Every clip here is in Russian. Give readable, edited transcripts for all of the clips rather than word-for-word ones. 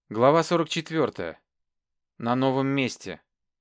Глава 44. На новом месте.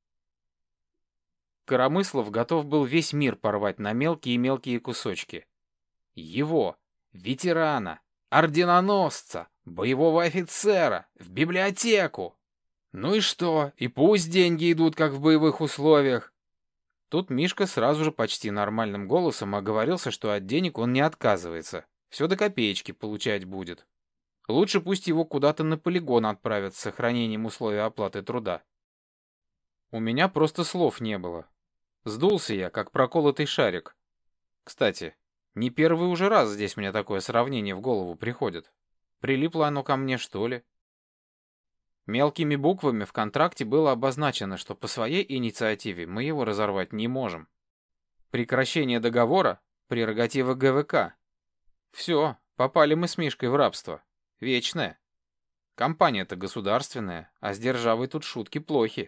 Коромыслов готов был весь мир порвать на мелкие кусочки. Его, ветерана, орденоносца, боевого офицера, в библиотеку. Ну и что? И пусть деньги идут, как в боевых условиях. Тут Мишка сразу же почти нормальным голосом оговорился, что от денег он не отказывается. Все до копеечки получать будет. Лучше пусть его куда-то на полигон отправят с сохранением условий оплаты труда. У меня просто слов не было. Сдулся я, как проколотый шарик. Кстати, не первый уже раз здесь мне такое сравнение в голову приходит. Прилипло оно ко мне, что ли? Мелкими буквами в контракте было обозначено, что по своей инициативе мы его разорвать не можем. Прекращение договора — прерогатива ГВК. Все, попали мы с Мишкой в рабство. Вечное. Компания-то государственная, а с державой тут шутки плохи.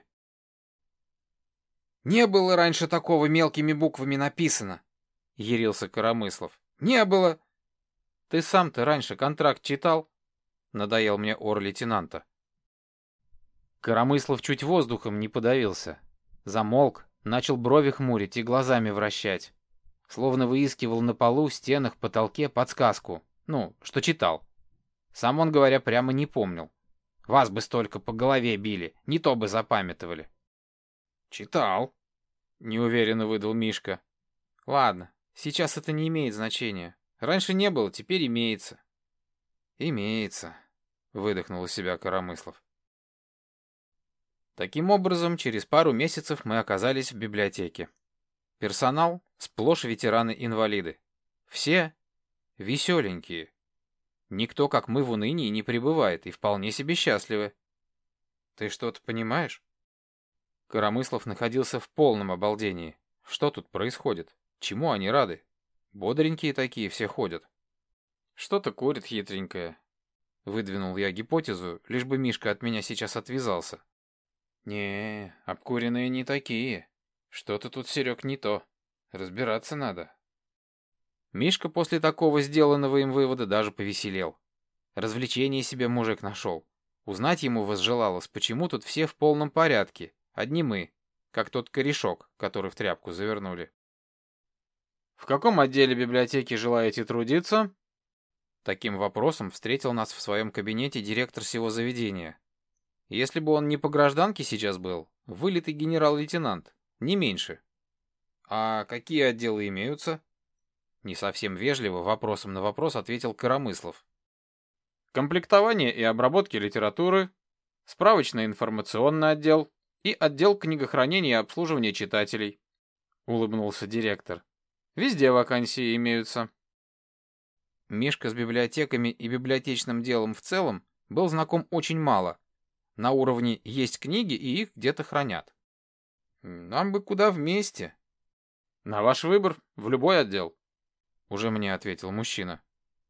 «Не было раньше такого мелкими буквами написано», — ярился Коромыслов. «Не было». «Ты сам-то раньше контракт читал?» — надоел мне ор лейтенанта. Коромыслов чуть воздухом не подавился. Замолк, начал брови хмурить и глазами вращать. Словно выискивал на полу, стенах, потолке подсказку. Ну, что читал. Сам он, говоря, прямо не помнил. Вас бы столько по голове били, не то бы запамятовали. «Читал», — неуверенно выдал Мишка. «Ладно, сейчас это не имеет значения. Раньше не было, теперь имеется». «Имеется», — выдохнул из себя Коромыслов. Таким образом, через пару месяцев мы оказались в библиотеке. Персонал — сплошь ветераны-инвалиды. Все веселенькие. Никто, как мы, в унынии не пребывает и вполне себе счастливы. Ты что-то понимаешь? Коромыслов находился в полном обалдении. Что тут происходит? Чему они рады? Бодренькие такие все ходят. Что-то курит хитренькое. Выдвинул я гипотезу, лишь бы Мишка от меня сейчас отвязался. Не, обкуренные не такие. Что-то тут, Серег, не то. Разбираться надо. Мишка после такого сделанного им вывода даже повеселел. Развлечение себе мужик нашел. Узнать ему возжелалось, почему тут все в полном порядке, одни мы, как тот корешок, который в тряпку завернули. «В каком отделе библиотеки желаете трудиться?» Таким вопросом встретил нас в своем кабинете директор всего заведения. Если бы он не по гражданке сейчас был, вылитый генерал-лейтенант, не меньше. «А какие отделы имеются?» Не совсем вежливо вопросом на вопрос ответил Коромыслов. «Комплектование и обработки литературы, справочно-информационный отдел и отдел книгохранения и обслуживания читателей», — улыбнулся директор. «Везде вакансии имеются». Мишка с библиотеками и библиотечным делом в целом был знаком очень мало. На уровне «есть книги» и их где-то хранят. «Нам бы куда вместе?» «На ваш выбор, в любой отдел», — уже мне ответил мужчина.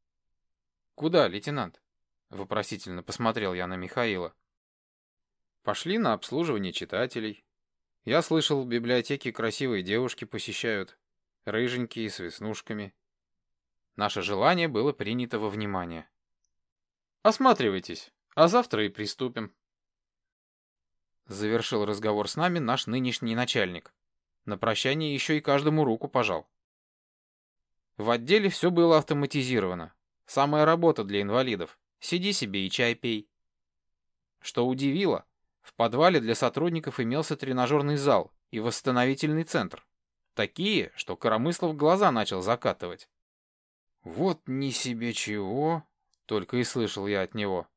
«Куда, лейтенант?» — вопросительно посмотрел я на Михаила. «Пошли на обслуживание читателей. Я слышал, в библиотеке красивые девушки посещают, рыженькие, с веснушками». Наше желание было принято во внимание. «Осматривайтесь, а завтра и приступим». Завершил разговор с нами наш нынешний начальник. На прощание еще и каждому руку пожал. В отделе все было автоматизировано. Самая работа для инвалидов. Сиди себе и чай пей. Что удивило, в подвале для сотрудников имелся тренажерный зал и восстановительный центр. Такие, что Коромыслов глаза начал закатывать. «Вот ни себе чего!» — только и слышал я от него.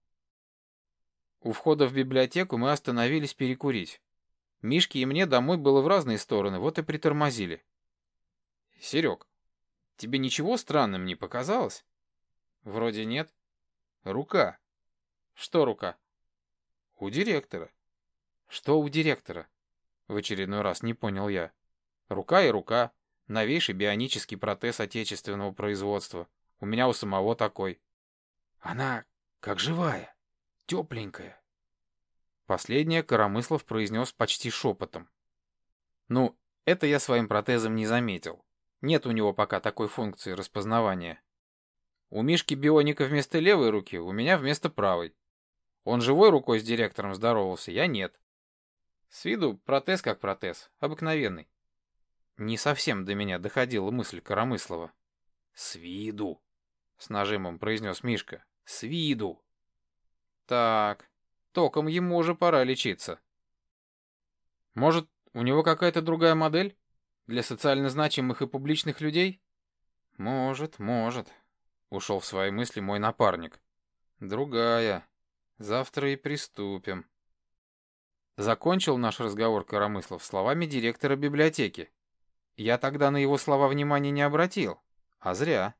У входа в библиотеку мы остановились перекурить. Мишке и мне домой было в разные стороны, вот и притормозили. «Серег, тебе ничего странным не показалось?» «Вроде нет». «Рука». «Что рука?» «У директора». «Что у директора?» В очередной раз не понял я. «Рука и рука. Новейший бионический протез отечественного производства. У меня у самого такой». «Она как живая, тепленькая». Последнее Коромыслов произнес почти шепотом. «Ну, это я своим протезом не заметил. Нет у него пока такой функции распознавания. У Мишки бионика вместо левой руки, у меня вместо правой. Он живой рукой с директором здоровался, я нет. С виду протез как протез, обыкновенный. Не совсем до меня доходила мысль Коромыслова. «С виду», — с нажимом произнес Мишка. «С виду». Так, током ему уже пора лечиться. Может, у него какая-то другая модель? Для социально значимых и публичных людей? Может, может. Ушел в свои мысли мой напарник. Другая. Завтра и приступим. Закончил наш разговор Коромыслов словами директора библиотеки. Я тогда на его слова внимания не обратил. А зря.